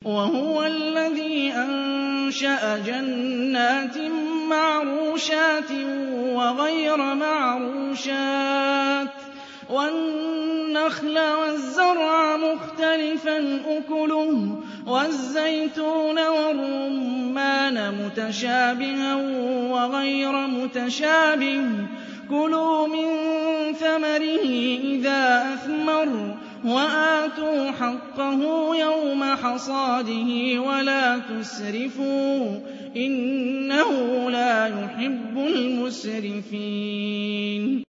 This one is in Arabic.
وَهُوَ الَّذِي أَنشَأَ جَنَّاتٍ مَّعْرُوشَاتٍ وَغَيْرَ مَعْرُوشَاتٍ وَالنَّخْلَ وَالزَّرْعَ مُخْتَلِفًا أُكُلُهُ وَالزَّيْتُونَ وَالرُّمَّانَ مُتَشَابِهًا وَغَيْرَ مُتَشَابِهٍ ۚ كُلُوا مِن ثَمَرِهِ إِذَا أَثْمَرَ وَآتُوا حَقَّهُ يَوْمَ حَصَادِهِ وَلَا تُسْرِفُوا ۚ إِنَّهُ لَا يُحِبُّ الْمُسْرِفِينَ